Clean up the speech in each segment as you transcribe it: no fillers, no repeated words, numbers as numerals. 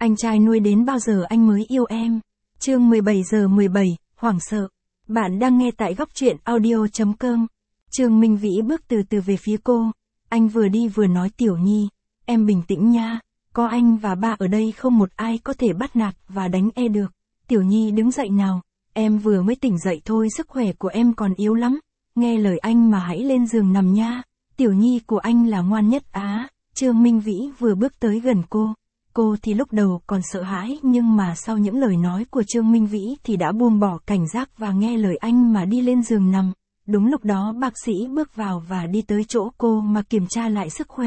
Anh trai nuôi đến bao giờ anh mới yêu em? Chương 17:17, hoảng sợ. Bạn đang nghe tại góc truyện audio.com. Trương Minh Vĩ bước từ từ về phía cô. Anh vừa đi vừa nói Tiểu Nhi, em bình tĩnh nha. Có anh và ba ở đây không một ai có thể bắt nạt và đánh được. Tiểu Nhi đứng dậy nào. Em vừa mới tỉnh dậy thôi, sức khỏe của em còn yếu lắm. Nghe lời anh mà hãy lên giường nằm nha. Tiểu Nhi của anh là ngoan nhất á. Trương Minh Vĩ vừa bước tới gần cô. Cô thì lúc đầu còn sợ hãi, nhưng mà sau những lời nói của Trương Minh Vĩ thì đã buông bỏ cảnh giác và nghe lời anh mà đi lên giường nằm. Đúng lúc đó bác sĩ bước vào và đi tới chỗ cô mà kiểm tra lại sức khỏe.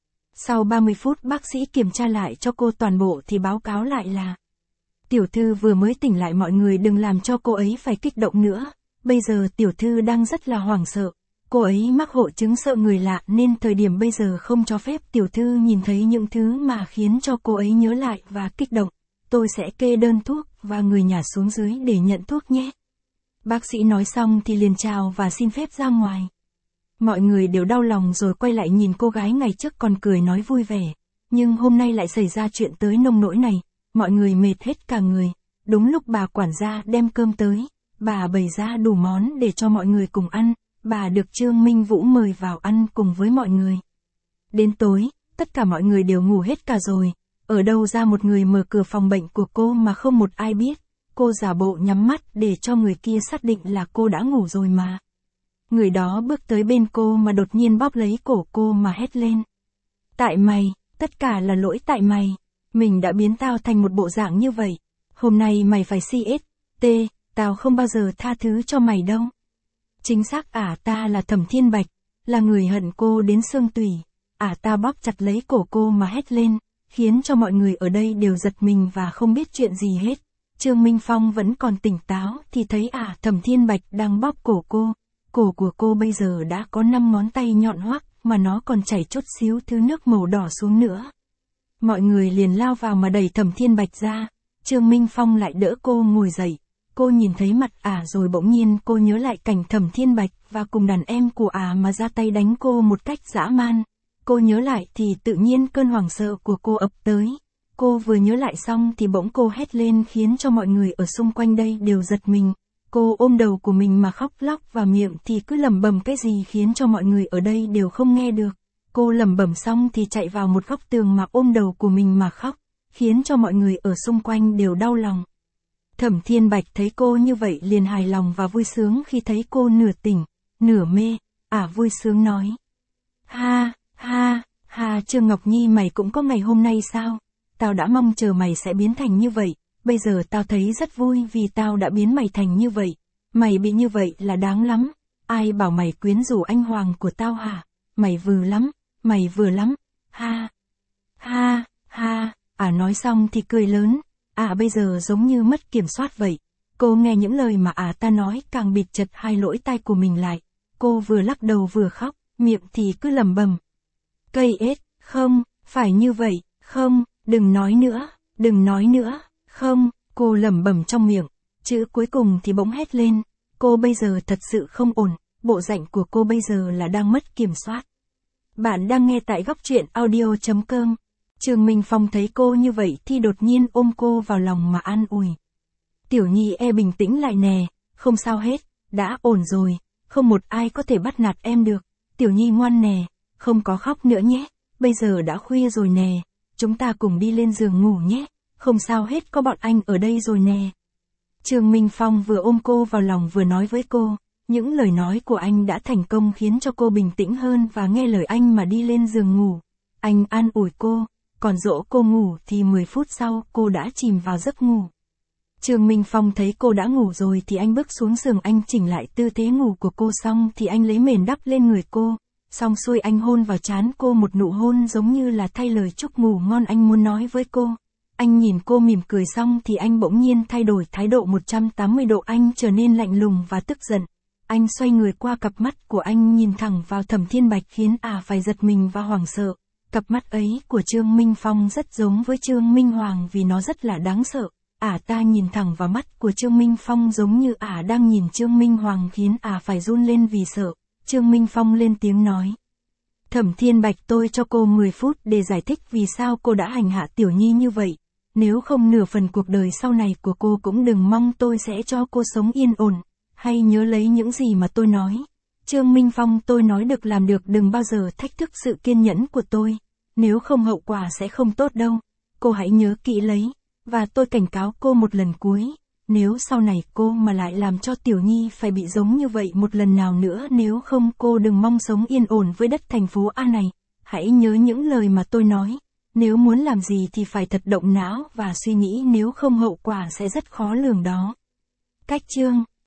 Sau 30 phút bác sĩ kiểm tra lại cho cô toàn bộ thì báo cáo lại là tiểu thư vừa mới tỉnh lại, mọi người đừng làm cho cô ấy phải kích động nữa. Bây giờ tiểu thư đang rất là hoảng sợ. Cô ấy mắc hội chứng sợ người lạ nên thời điểm bây giờ không cho phép tiểu thư nhìn thấy những thứ mà khiến cho cô ấy nhớ lại và kích động. Tôi sẽ kê đơn thuốc và người nhà xuống dưới để nhận thuốc nhé. Bác sĩ nói xong thì liền chào và xin phép ra ngoài. Mọi người đều đau lòng rồi quay lại nhìn cô gái ngày trước còn cười nói vui vẻ. Nhưng hôm nay lại xảy ra chuyện tới nông nỗi này. Mọi người mệt hết cả người. Đúng lúc bà quản gia đem cơm tới, bà bày ra đủ món để cho mọi người cùng ăn. Bà được Trương Minh Vũ mời vào ăn cùng với mọi người. Đến tối, tất cả mọi người đều ngủ hết cả rồi. Ở đâu ra một người mở cửa phòng bệnh của cô mà không một ai biết. Cô giả bộ nhắm mắt để cho người kia xác định là cô đã ngủ rồi mà. Người đó bước tới bên cô mà đột nhiên bóp lấy cổ cô mà hét lên. Tại mày, tất cả là lỗi tại mày. Mình đã biến tao thành một bộ dạng như vậy. Hôm nay mày phải CST, tao không bao giờ tha thứ cho mày đâu. Chính xác ta là Thẩm Thiên Bạch, là người hận cô đến xương tủy. Ta bóp chặt lấy cổ cô mà hét lên, khiến cho mọi người ở đây đều giật mình và không biết chuyện gì hết. Trương Minh Phong vẫn còn tỉnh táo thì thấy Thẩm Thiên Bạch đang bóp cổ cô. Cổ của cô bây giờ đã có 5 ngón tay nhọn hoắt mà nó còn chảy chút xíu thứ nước màu đỏ xuống nữa. Mọi người liền lao vào mà đẩy Thẩm Thiên Bạch ra. Trương Minh Phong lại đỡ cô ngồi dậy. Cô nhìn thấy mặt rồi bỗng nhiên cô nhớ lại cảnh Thẩm Thiên Bạch và cùng đàn em của mà ra tay đánh cô một cách dã man. Cô nhớ lại thì tự nhiên cơn hoảng sợ của cô ập tới. Cô vừa nhớ lại xong thì bỗng cô hét lên khiến cho mọi người ở xung quanh đây đều giật mình. Cô ôm đầu của mình mà khóc lóc và miệng thì cứ lẩm bẩm cái gì khiến cho mọi người ở đây đều không nghe được. Cô lẩm bẩm xong thì chạy vào một góc tường mà ôm đầu của mình mà khóc, khiến cho mọi người ở xung quanh đều đau lòng. Thẩm Thiên Bạch thấy cô như vậy liền hài lòng và vui sướng khi thấy cô nửa tỉnh, nửa mê, vui sướng nói. Ha, ha, ha, Trương Ngọc Nhi mày cũng có ngày hôm nay sao? Tao đã mong chờ mày sẽ biến thành như vậy, bây giờ tao thấy rất vui vì tao đã biến mày thành như vậy. Mày bị như vậy là đáng lắm, ai bảo mày quyến rũ anh hoàng của tao hả? Mày vừa lắm, mày vừa lắm, ha, ha, ha, nói xong thì cười lớn. Bây giờ giống như mất kiểm soát vậy. Cô nghe những lời mà ta nói càng bịt chặt hai lỗ tai của mình lại. Cô vừa lắc đầu vừa khóc, miệng thì cứ lẩm bẩm. Cây ếch, không, phải như vậy, không, đừng nói nữa, đừng nói nữa, không, cô lẩm bẩm trong miệng. Chữ cuối cùng thì bỗng hét lên. Cô bây giờ thật sự không ổn, bộ dạng của cô bây giờ là đang mất kiểm soát. Bạn đang nghe tại góc truyện audio.com. Trương Minh Phong thấy cô như vậy thì đột nhiên ôm cô vào lòng mà an ủi. Tiểu Nhi bình tĩnh lại nè, không sao hết, đã ổn rồi, không một ai có thể bắt nạt em được. Tiểu Nhi ngoan nè, không có khóc nữa nhé, bây giờ đã khuya rồi nè, chúng ta cùng đi lên giường ngủ nhé, không sao hết, có bọn anh ở đây rồi nè. Trương Minh Phong vừa ôm cô vào lòng vừa nói với cô, những lời nói của anh đã thành công khiến cho cô bình tĩnh hơn và nghe lời anh mà đi lên giường ngủ. Anh an ủi cô. Còn dỗ cô ngủ thì 10 phút sau cô đã chìm vào giấc ngủ. Trương Minh Phong thấy cô đã ngủ rồi thì anh bước xuống giường, anh chỉnh lại tư thế ngủ của cô xong thì anh lấy mền đắp lên người cô. Xong xuôi anh hôn vào trán cô một nụ hôn giống như là thay lời chúc ngủ ngon anh muốn nói với cô. Anh nhìn cô mỉm cười xong thì anh bỗng nhiên thay đổi thái độ 180 độ, anh trở nên lạnh lùng và tức giận. Anh xoay người qua, cặp mắt của anh nhìn thẳng vào Thẩm Thiên Bạch khiến phải giật mình và hoảng sợ. Cặp mắt ấy của Trương Minh Phong rất giống với Trương Minh Hoàng vì nó rất là đáng sợ. Ta nhìn thẳng vào mắt của Trương Minh Phong giống như đang nhìn Trương Minh Hoàng khiến phải run lên vì sợ. Trương Minh Phong lên tiếng nói. Thẩm Thiên Bạch, tôi cho cô 10 phút để giải thích vì sao cô đã hành hạ Tiểu Nhi như vậy. Nếu không nửa phần cuộc đời sau này của cô cũng đừng mong tôi sẽ cho cô sống yên ổn. Hay nhớ lấy những gì mà tôi nói. Trương Minh Phong, tôi nói được làm được, đừng bao giờ thách thức sự kiên nhẫn của tôi. Nếu không hậu quả sẽ không tốt đâu. Cô hãy nhớ kỹ lấy. Và tôi cảnh cáo cô một lần cuối. Nếu sau này cô mà lại làm cho Tiểu Nhi phải bị giống như vậy một lần nào nữa, nếu không cô đừng mong sống yên ổn với đất thành phố A này. Hãy nhớ những lời mà tôi nói. Nếu muốn làm gì thì phải thật động não và suy nghĩ, nếu không hậu quả sẽ rất khó lường đó. Cách chương